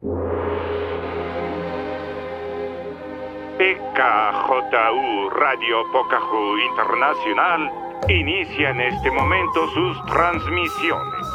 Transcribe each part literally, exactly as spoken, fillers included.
P K J U Radio Pocahú Internacional inicia en este momento sus transmisiones.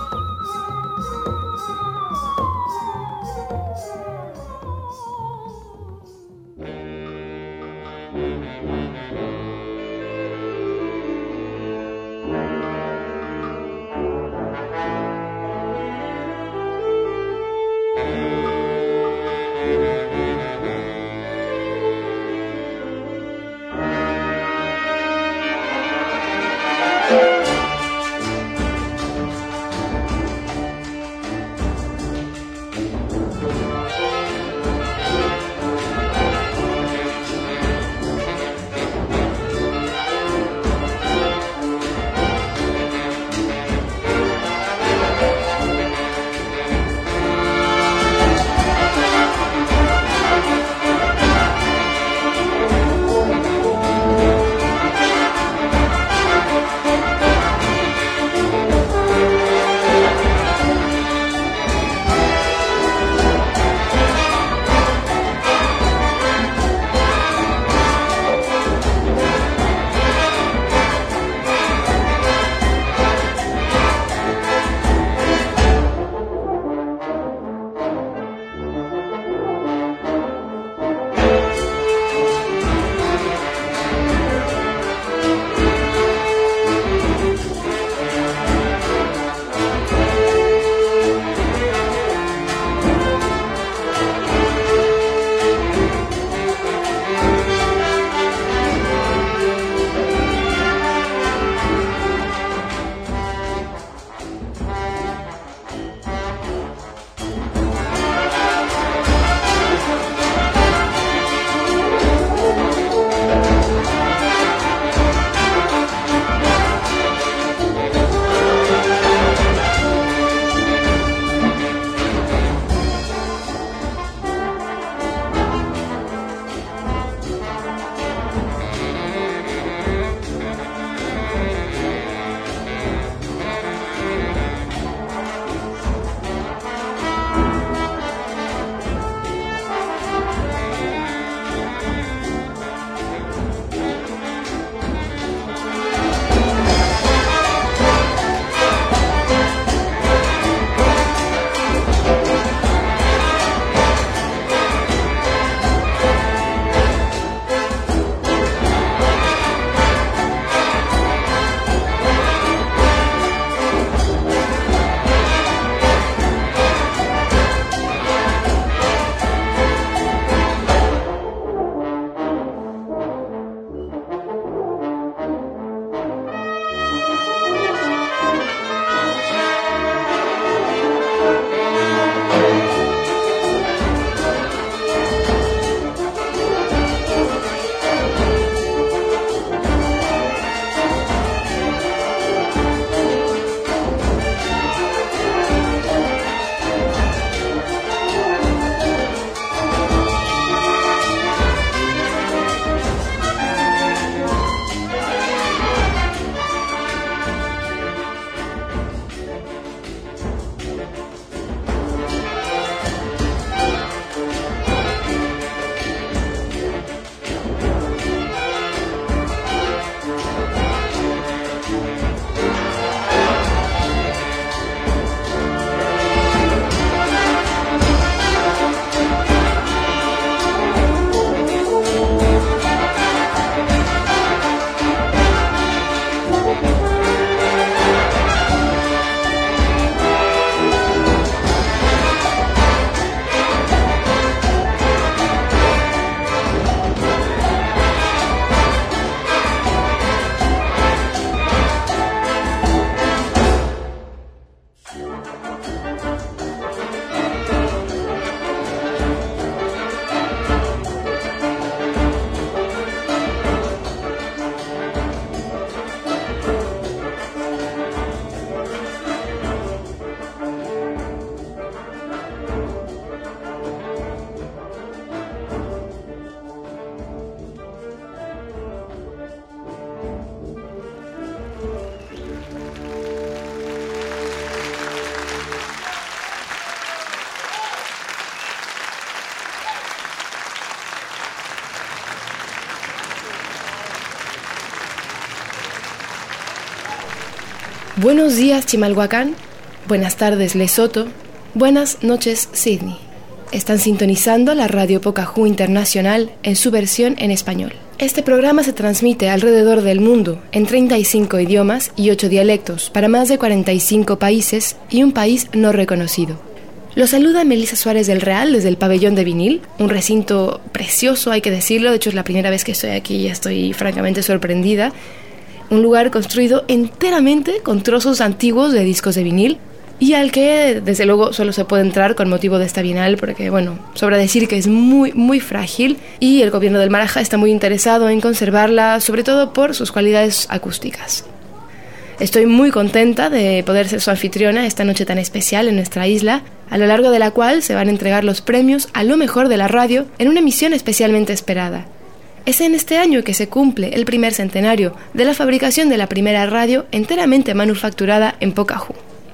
Buenos días, Chimalhuacán. Buenas tardes, Lesoto. Buenas noches, Sydney. Están sintonizando la Radio Pocahú Internacional en su versión en español. Este programa se transmite alrededor del mundo en treinta y cinco idiomas y ocho dialectos para más de cuarenta y cinco países y un país no reconocido. Los saluda Melissa Suárez del Real desde el Pabellón de Vinil, un recinto precioso, hay que decirlo. De hecho, es la primera vez que estoy aquí y estoy francamente sorprendida. Un lugar construido enteramente con trozos antiguos de discos de vinil y al que, desde luego, solo se puede entrar con motivo de esta bienal porque, bueno, sobra decir que es muy, muy frágil y el gobierno del Marajá está muy interesado en conservarla, sobre todo por sus cualidades acústicas. Estoy muy contenta de poder ser su anfitriona esta noche tan especial en nuestra isla, a lo largo de la cual se van a entregar los premios a lo mejor de la radio en una emisión especialmente esperada. Es en este año que se cumple el primer centenario de la fabricación de la primera radio enteramente manufacturada en Pocahú.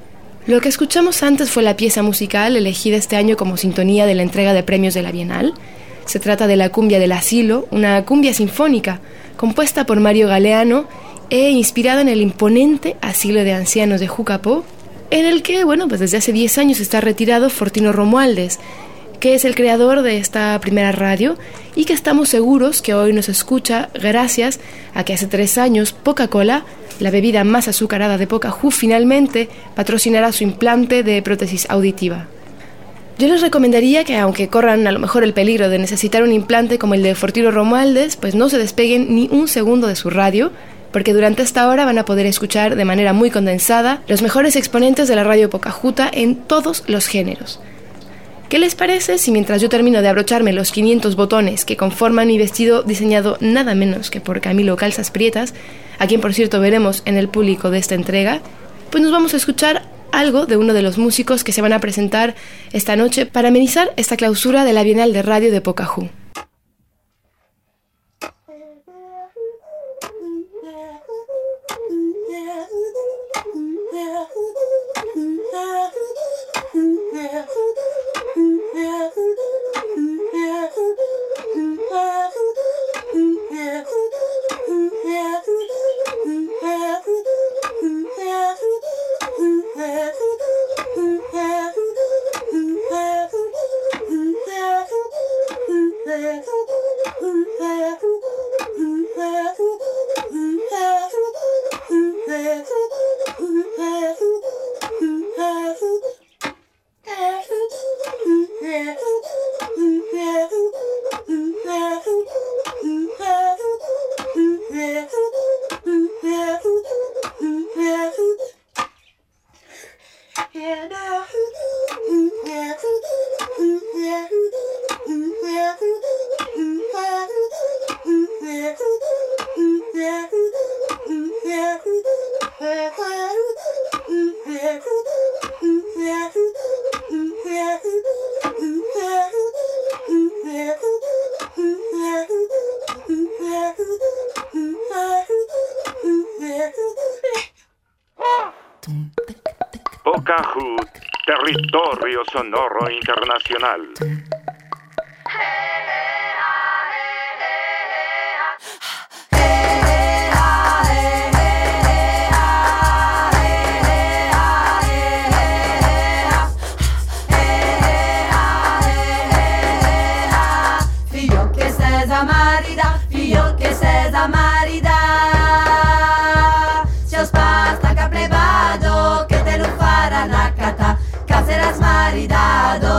Lo que escuchamos antes fue la pieza musical elegida este año como sintonía de la entrega de premios de la Bienal. Se trata de la Cumbia del Asilo, una cumbia sinfónica compuesta por Mario Galeano e inspirada en el imponente asilo de ancianos de Jucapó, en el que, bueno, pues desde hace diez años está retirado Fortino Romualdez, que es el creador de esta primera radio y que estamos seguros que hoy nos escucha gracias a que hace tres años Coca-Cola, la bebida más azucarada de Pocahú, finalmente patrocinará su implante de prótesis auditiva. Yo les recomendaría que, aunque corran a lo mejor el peligro de necesitar un implante como el de Fortino Romualdez, pues no se despeguen ni un segundo de su radio, porque durante esta hora van a poder escuchar de manera muy condensada los mejores exponentes de la radio pocahuta en todos los géneros. ¿Qué les parece si mientras yo termino de abrocharme los quinientos botones que conforman mi vestido diseñado nada menos que por Camilo Calzas Prietas, a quien por cierto veremos en el público de esta entrega, pues nos vamos a escuchar algo de uno de los músicos que se van a presentar esta noche para amenizar esta clausura de la Bienal de Radio de Pocahú. Pocahú, territorio sonoro internacional. Filho que ses a marida, filho que ses a marida. Seus pais tá caplebado, que te lo fará na cata, caseras maridado.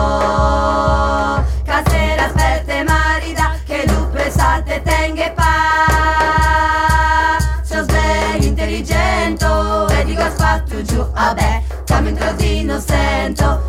Caseras perte marida, que lu presa te tengue pa. Seus bem intelligento, e digo fatto giù, vabbè, siamo in così innocento.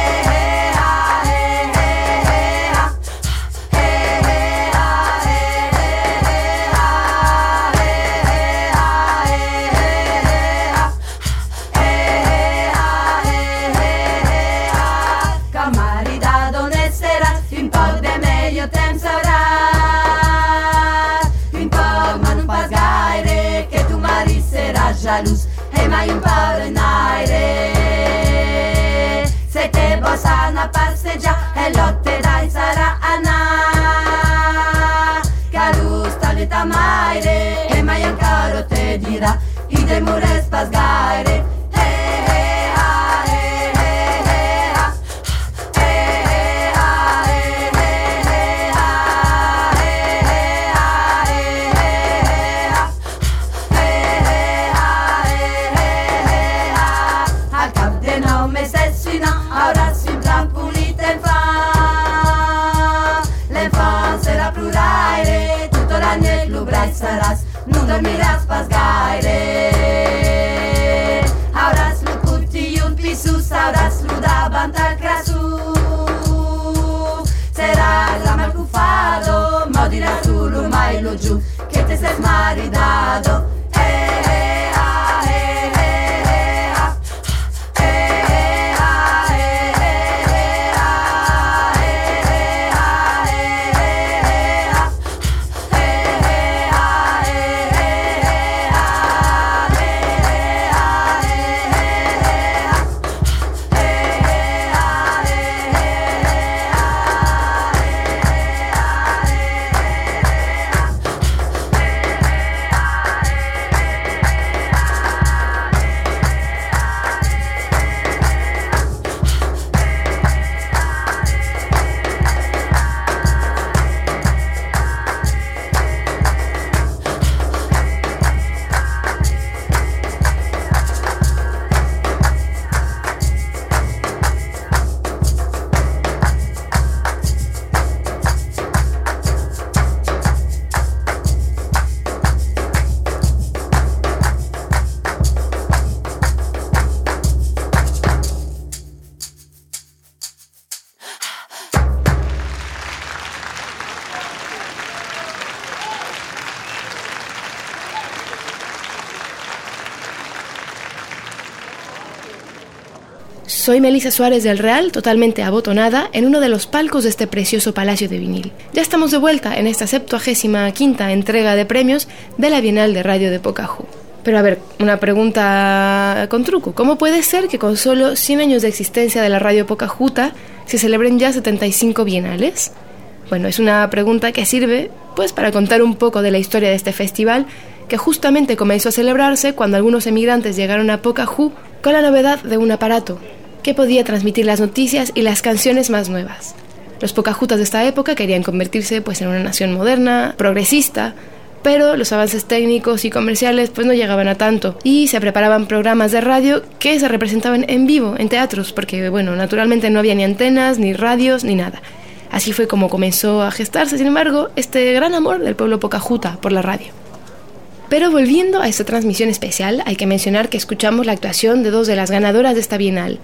Jalous, e mai un po' in aire. Se te bossano a passeggiare e lotte dai sarà Anna. Calus talita maire, e mai ancora te dirà, i demure spasgare. Soy Melissa Suárez del Real, totalmente abotonada en uno de los palcos de este precioso palacio de vinil. Ya estamos de vuelta en esta septuagésima quinta entrega de premios de la Bienal de Radio de Pocahú. Pero a ver, una pregunta con truco. ¿Cómo puede ser que con solo cien años de existencia de la Radio Pocahuta se celebren ya setenta y cinco bienales? Bueno, es una pregunta que sirve pues para contar un poco de la historia de este festival, que justamente comenzó a celebrarse cuando algunos emigrantes llegaron a Pocahú con la novedad de un aparato que podía transmitir las noticias y las canciones más nuevas. Los pocahutas de esta época querían convertirse pues en una nación moderna, progresista, pero los avances técnicos y comerciales pues no llegaban a tanto y se preparaban programas de radio que se representaban en vivo en teatros, porque bueno, naturalmente no había ni antenas, ni radios, ni nada. Así fue como comenzó a gestarse, sin embargo, este gran amor del pueblo pocahuta por la radio. Pero volviendo a esta transmisión especial, hay que mencionar que escuchamos la actuación de dos de las ganadoras de esta bienal.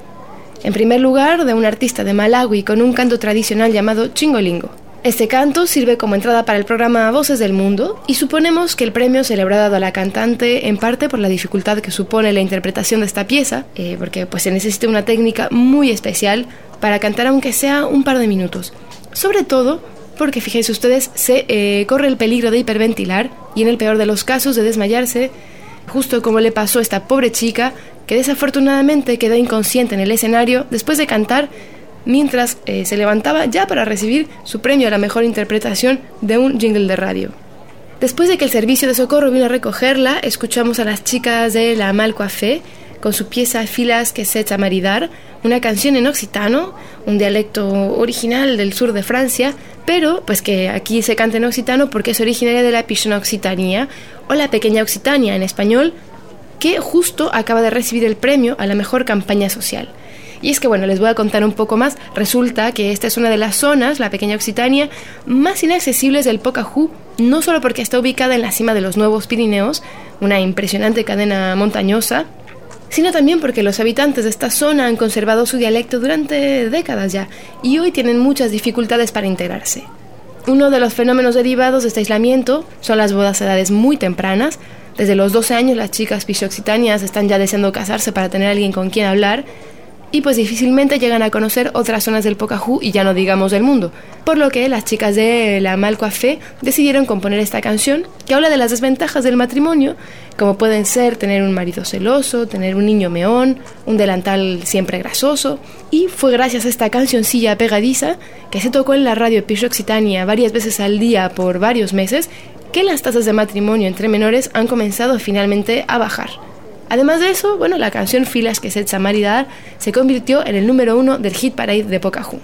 En primer lugar, de un artista de Malawi con un canto tradicional llamado Chingolingo. Este canto sirve como entrada para el programa Voces del Mundo y suponemos que el premio se le habrá dado a la cantante en parte por la dificultad que supone la interpretación de esta pieza, eh, porque pues, se necesita una técnica muy especial para cantar aunque sea un par de minutos. Sobre todo porque, fíjense ustedes, se eh, corre el peligro de hiperventilar y en el peor de los casos de desmayarse, justo como le pasó a esta pobre chica que desafortunadamente quedó inconsciente en el escenario después de cantar mientras eh, se levantaba ya para recibir su premio a la mejor interpretación de un jingle de radio. Después de que el servicio de socorro vino a recogerla, escuchamos a las chicas de la Mal Coiffé con su pieza Filas que se maridar, una canción en occitano, un dialecto original del sur de Francia, pero pues que aquí se canta en occitano porque es originaria de la Pichona Occitania o la Pequeña Occitania en español, que justo acaba de recibir el premio a la mejor campaña social. Y es que, bueno, les voy a contar un poco más. Resulta que esta es una de las zonas, la Pequeña Occitania, más inaccesibles del Pocahú, no solo porque está ubicada en la cima de los Nuevos Pirineos, una impresionante cadena montañosa, sino también porque los habitantes de esta zona han conservado su dialecto durante décadas ya, y hoy tienen muchas dificultades para integrarse. Uno de los fenómenos derivados de este aislamiento son las bodas a edades muy tempranas. Desde los doce años las chicas pichoxitanias están ya deseando casarse para tener a alguien con quien hablar, y pues difícilmente llegan a conocer otras zonas del Pocahú y ya no digamos del mundo, por lo que las chicas de la Mal Coiffé decidieron componer esta canción que habla de las desventajas del matrimonio, como pueden ser tener un marido celoso, tener un niño meón, un delantal siempre grasoso, y fue gracias a esta cancioncilla pegadiza que se tocó en la radio Pichoxitania varias veces al día por varios meses que las tasas de matrimonio entre menores han comenzado finalmente a bajar. Además de eso, bueno, la canción Filas que se maridar se convirtió en el número uno del hit parade de Pocahú.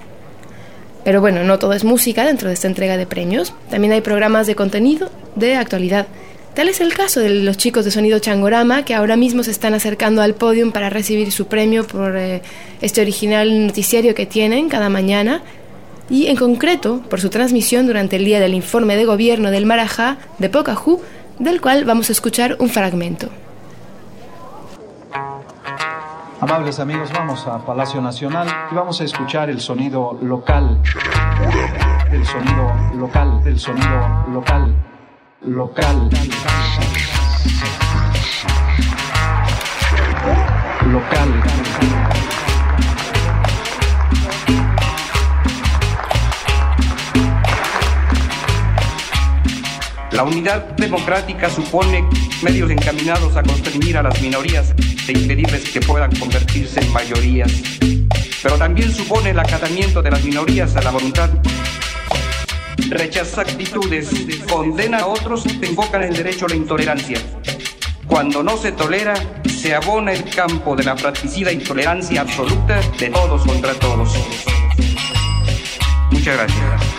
Pero bueno, no todo es música dentro de esta entrega de premios, también hay programas de contenido de actualidad. Tal es el caso de los chicos de Sonido Changorama, que ahora mismo se están acercando al podium para recibir su premio por eh, este original noticiario que tienen cada mañana, y en concreto por su transmisión durante el día del informe de gobierno del Marajá de Pocahú, del cual vamos a escuchar un fragmento. Amables amigos, vamos a Palacio Nacional y vamos a escuchar el sonido local, el sonido local, el sonido local, local, local. La unidad democrática supone medios encaminados a constreñir a las minorías e impedirles que puedan convertirse en mayorías. Pero también supone el acatamiento de las minorías a la voluntad. Rechaza actitudes, condena a otros que invocan el derecho a la intolerancia. Cuando no se tolera, se abona el campo de la fratricida intolerancia absoluta de todos contra todos. Muchas gracias.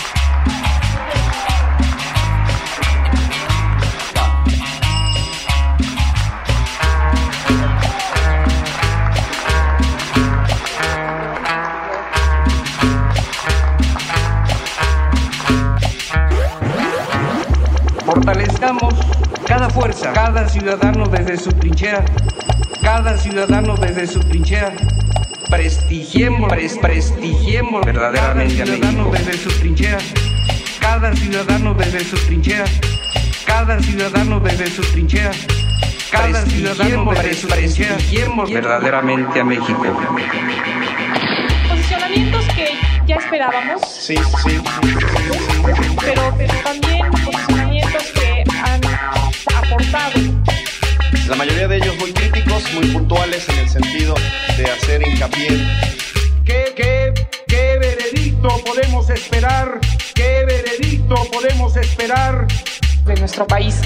Fortalezcamos cada fuerza, cada ciudadano desde su trinchera, cada ciudadano desde su trinchera. Prestigiemos, pres, prestigiemos verdaderamente a México desde su trinchera, cada ciudadano desde su trinchera, cada ciudadano desde su trinchera, cada ciudadano desde su trinchera, prestigiemos verdaderamente a México. Posicionamientos que ya esperábamos. Sí, sí. Pero, pero también posicionamientos que han aportado. La mayoría de ellos muy críticos, muy puntuales en el sentido de hacer hincapié. ¿Qué, qué, qué veredicto podemos esperar? ¿Qué veredicto podemos esperar de nuestro país?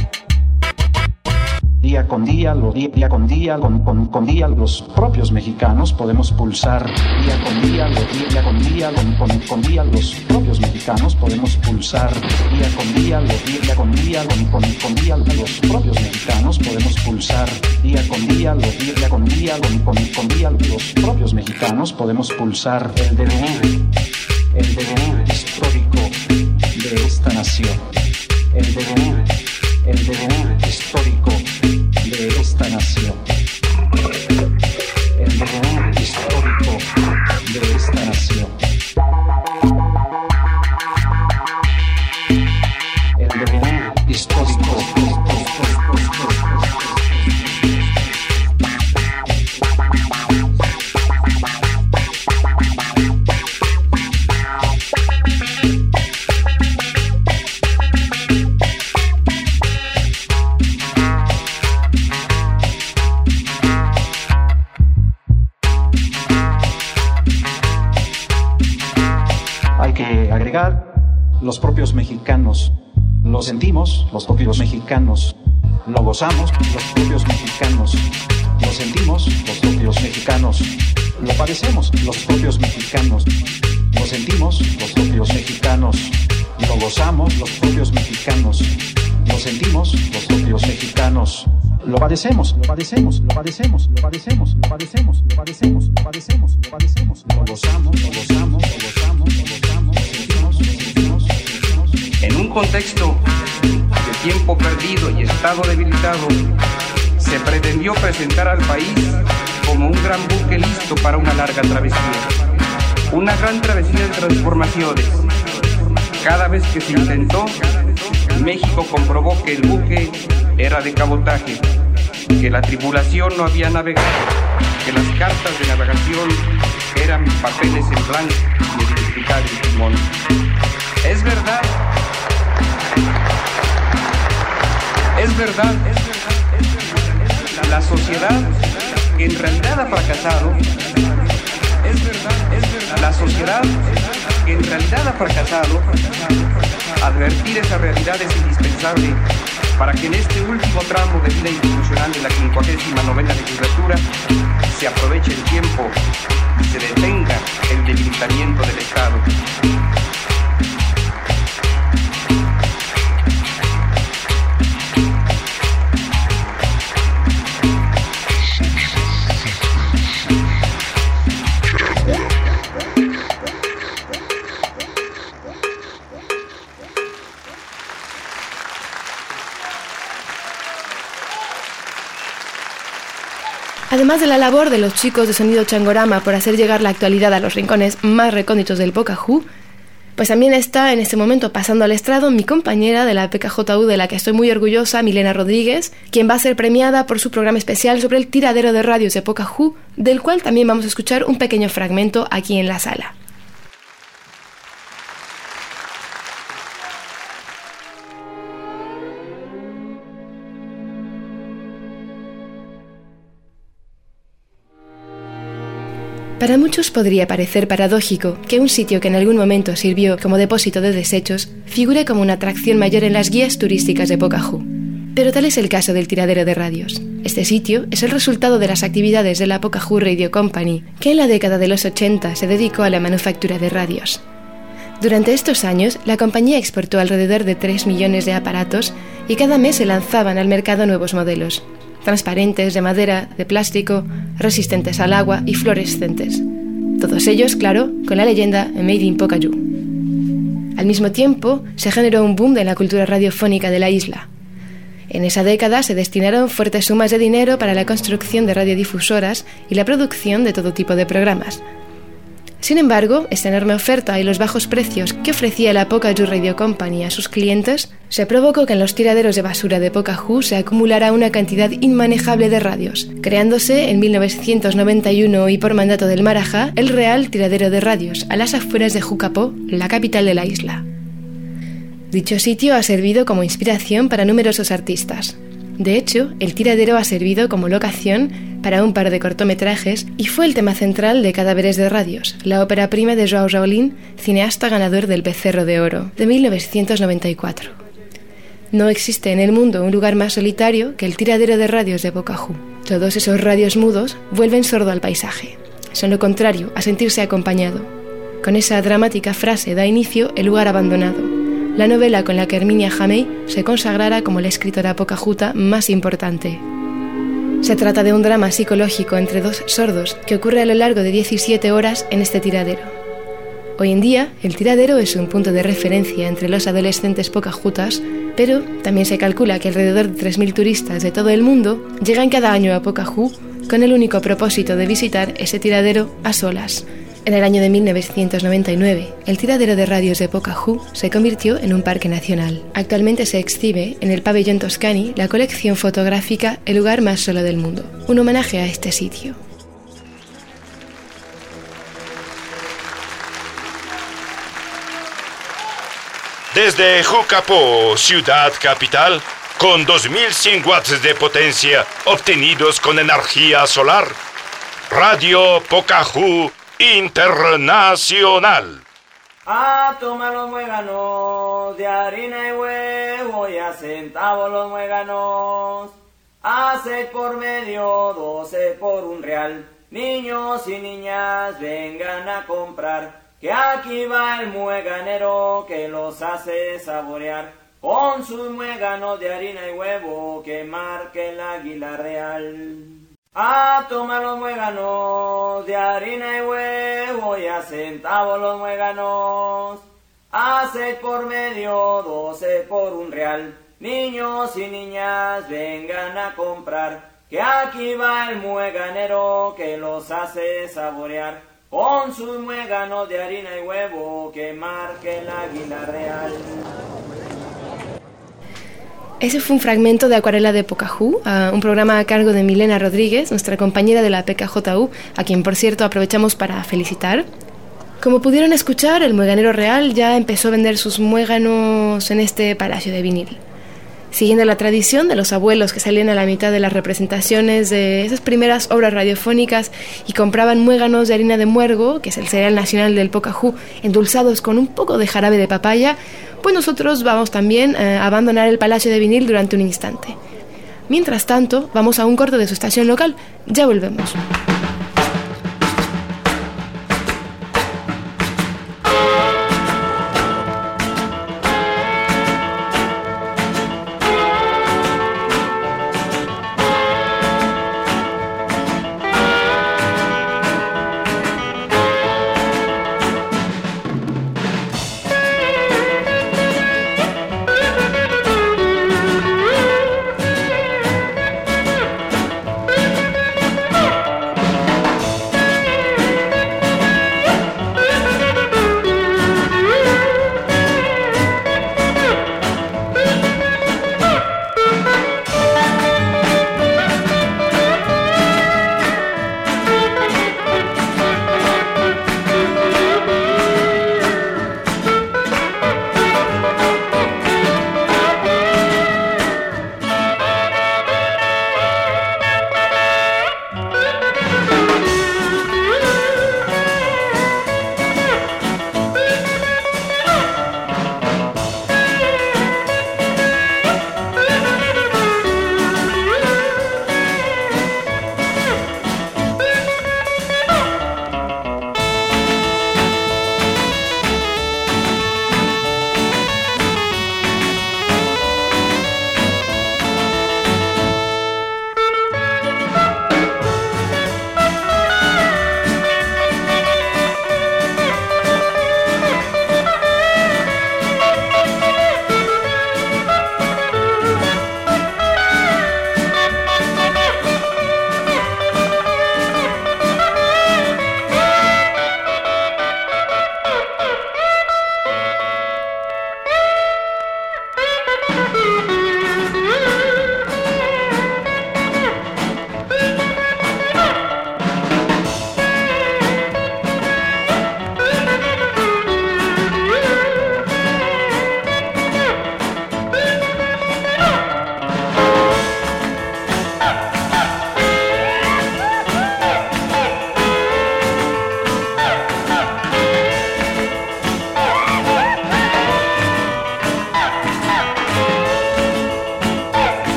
Día con día, lo día, día con día, con, con, con día, los propios mexicanos podemos pulsar. Día con día, lo día, día con día, con, con, con día, los propios mexicanos podemos pulsar. Día con día, lo día, día con día, con, con, con día, los propios mexicanos podemos pulsar. Día con día, lo día, día con día, con, con, con día, los propios mexicanos podemos pulsar. El devenir, el devenir histórico de esta nación. El devenir, el devenir histórico de esta nación. El devenir histórico de esta nación. El devenir histórico. Los propios mexicanos lo sentimos, los propios mexicanos lo gozamos, los propios mexicanos lo sentimos, los propios mexicanos lo padecemos, los propios mexicanos lo sentimos, los propios mexicanos lo gozamos, los propios mexicanos lo sentimos, los propios mexicanos lo padecemos, lo padecemos, lo padecemos, lo padecemos, lo padecemos, lo padecemos, lo padecemos, lo padecemos, lo gozamos, lo gozamos, lo gozamos, lo gozamos, lo sentimos, lo sentimos. En un contexto de tiempo perdido y estado debilitado, se pretendió presentar al país como un gran buque listo para una larga travesía. Una gran travesía de transformaciones. Cada vez que se intentó, México comprobó que el buque era de cabotaje, que la tripulación no había navegado, que las cartas de navegación eran papeles en blanco y identificar el timón. Es verdad, es verdad, la sociedad que en realidad ha fracasado, es verdad, es verdad, la sociedad que en realidad ha fracasado, advertir esa realidad es indispensable para que en este último tramo de vida institucional de la quincuagésima novena legislatura se aproveche el tiempo y se detenga el debilitamiento del Estado. Además de la labor de los chicos de Sonido Changorama por hacer llegar la actualidad a los rincones más recónditos del Pocahú, pues también está en este momento pasando al estrado mi compañera de la P K J U, de la que estoy muy orgullosa, Milena Rodríguez, quien va a ser premiada por su programa especial sobre el tiradero de radios de Pocahú, del cual también vamos a escuchar un pequeño fragmento aquí en la sala. Para muchos podría parecer paradójico que un sitio que en algún momento sirvió como depósito de desechos figure como una atracción mayor en las guías turísticas de Pocahú. Pero tal es el caso del tiradero de radios. Este sitio es el resultado de las actividades de la Pocahú Radio Company, que en la década de los ochenta se dedicó a la manufactura de radios. Durante estos años, la compañía exportó alrededor de tres millones de aparatos y cada mes se lanzaban al mercado nuevos modelos, transparentes, de madera, de plástico, resistentes al agua y fluorescentes. Todos ellos, claro, con la leyenda Made in Pocahú. Al mismo tiempo, se generó un boom de la cultura radiofónica de la isla. En esa década se destinaron fuertes sumas de dinero para la construcción de radiodifusoras y la producción de todo tipo de programas. Sin embargo, esta enorme oferta y los bajos precios que ofrecía la Pocahú Radio Company a sus clientes se provocó que en los tiraderos de basura de Pocahú se acumulara una cantidad inmanejable de radios, creándose en mil novecientos noventa y uno y por mandato del Marajá el Real Tiradero de Radios a las afueras de Jucapó, la capital de la isla. Dicho sitio ha servido como inspiración para numerosos artistas. De hecho, el tiradero ha servido como locación para un par de cortometrajes y fue el tema central de Cadáveres de Radios, la ópera prima de João Raulín, cineasta ganador del Becerro de Oro, de mil novecientos noventa y cuatro. No existe en el mundo un lugar más solitario que el tiradero de radios de Pocahú. Todos esos radios mudos vuelven sordo al paisaje. Son lo contrario a sentirse acompañado. Con esa dramática frase da inicio El lugar abandonado, la novela con la que Herminia Jamey se consagrara como la escritora pocahuta más importante. Se trata de un drama psicológico entre dos sordos que ocurre a lo largo de diecisiete horas en este tiradero. Hoy en día, el tiradero es un punto de referencia entre los adolescentes pocahutas, pero también se calcula que alrededor de tres mil turistas de todo el mundo llegan cada año a Pocahú con el único propósito de visitar ese tiradero a solas. En el año de mil novecientos noventa y nueve, el tiradero de radios de Pocahú se convirtió en un parque nacional. Actualmente se exhibe en el pabellón Toscani la colección fotográfica El lugar más solo del mundo, un homenaje a este sitio. Desde Jucapó, ciudad capital, con dos mil cien watts de potencia obtenidos con energía solar, Radio Pocahú Internacional. A tomar los muéganos de harina y huevo y a centavos los muéganos. A seis por medio, doce por un real. Niños y niñas vengan a comprar, que aquí va el mueganero que los hace saborear. Con sus muéganos de harina y huevo que marque el águila real. A tomar los muéganos de harina y huevo y a centavos los muéganos. A seis por medio, doce por un real. Niños y niñas vengan a comprar, que aquí va el mueganero que los hace saborear. Con sus muéganos de harina y huevo que marque el águila real. Ese fue un fragmento de Acuarela de Pocahú, uh, un programa a cargo de Milena Rodríguez, nuestra compañera de la P K J U, a quien por cierto aprovechamos para felicitar. Como pudieron escuchar, el mueganero real ya empezó a vender sus muéganos en este palacio de vinil. Siguiendo la tradición de los abuelos que salían a la mitad de las representaciones de esas primeras obras radiofónicas y compraban muéganos de harina de muergo, que es el cereal nacional del Pocahú, endulzados con un poco de jarabe de papaya, pues nosotros vamos también a abandonar el palacio de vinil durante un instante. Mientras tanto, vamos a un corte de su estación local. Ya volvemos.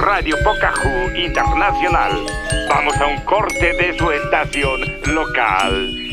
Radio Pocahú Internacional. Vamos a un corte de su estación local.